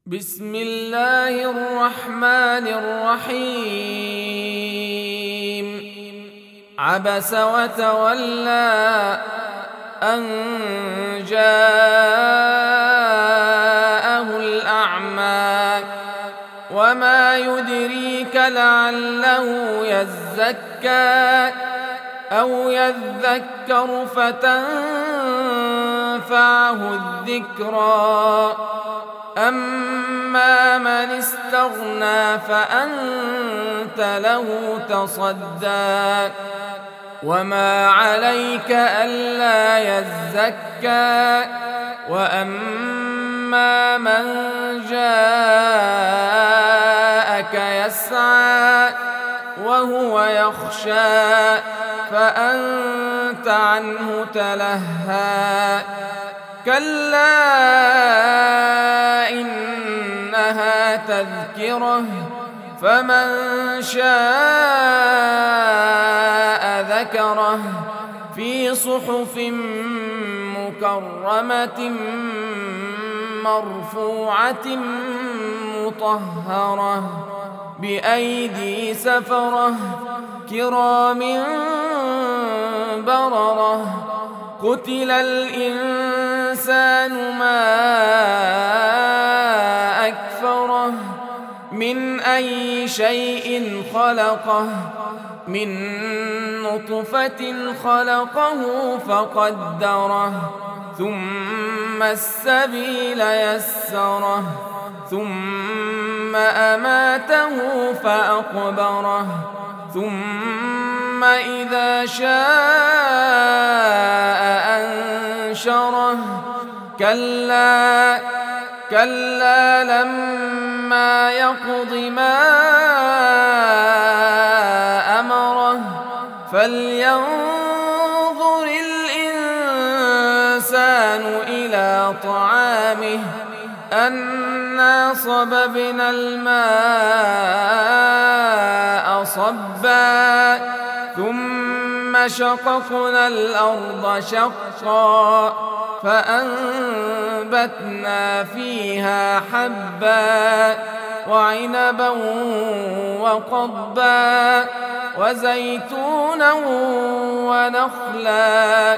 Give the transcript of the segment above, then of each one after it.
بسم الله الرحمن الرحيم. عبس وتولى أن جاءه الأعمى وما يدريك لعله يزكى أو يذكر فتنفعه الذكرى. أما من استغنى فأنت له تصدى وما عليك ألا يزكى. وأما من جاءك يسعى وهو يخشى فأنت عنه تلهى. كلا إنها تذكرة فمن شاء ذكره في صحف مكرمة مرفوعة مطهرة بأيدي سفرة كرام بررة. قتل الإنسان ما أكفره من أي شيء خلقه من نطفة خلقه فقدره ثم السبيل يسره ثم أماته فأقبره ثم إذا شاء أنشره. كلا لما يقض ما أمره فلينظر الإنسان إلى طعامه أنا صببنا الماء صبا ثم شققنا الأرض شقا فأنبتنا فيها حبا وعنبا وقضبا وزيتونا ونخلا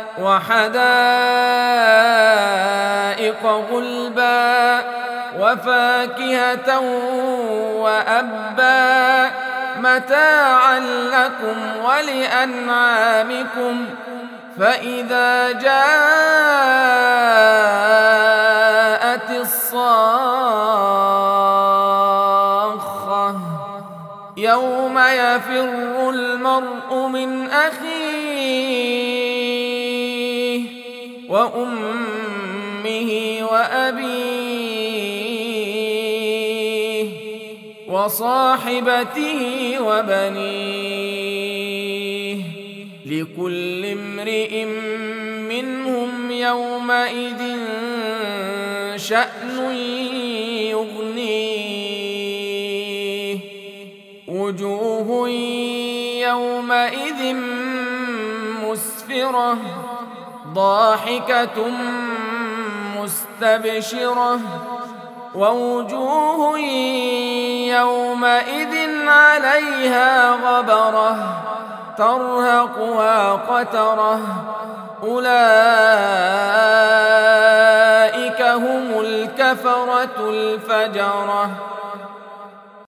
وحدائق غلبا وفاكهة وأبا متاعا لكم ولأنعامكم. فإذا جاءت الصاخة يوم يفر المرء من أخيه وأمه وأبيه وصاحبته وبنيه لكل امرئ منهم يومئذ شأن يغنيه. وجوه يومئذ مسفرة ضاحكة مستبشرة ووجوه يومئذ عليها غبرة ترهقها قترة. أولئك هم الكفرة الفجرة.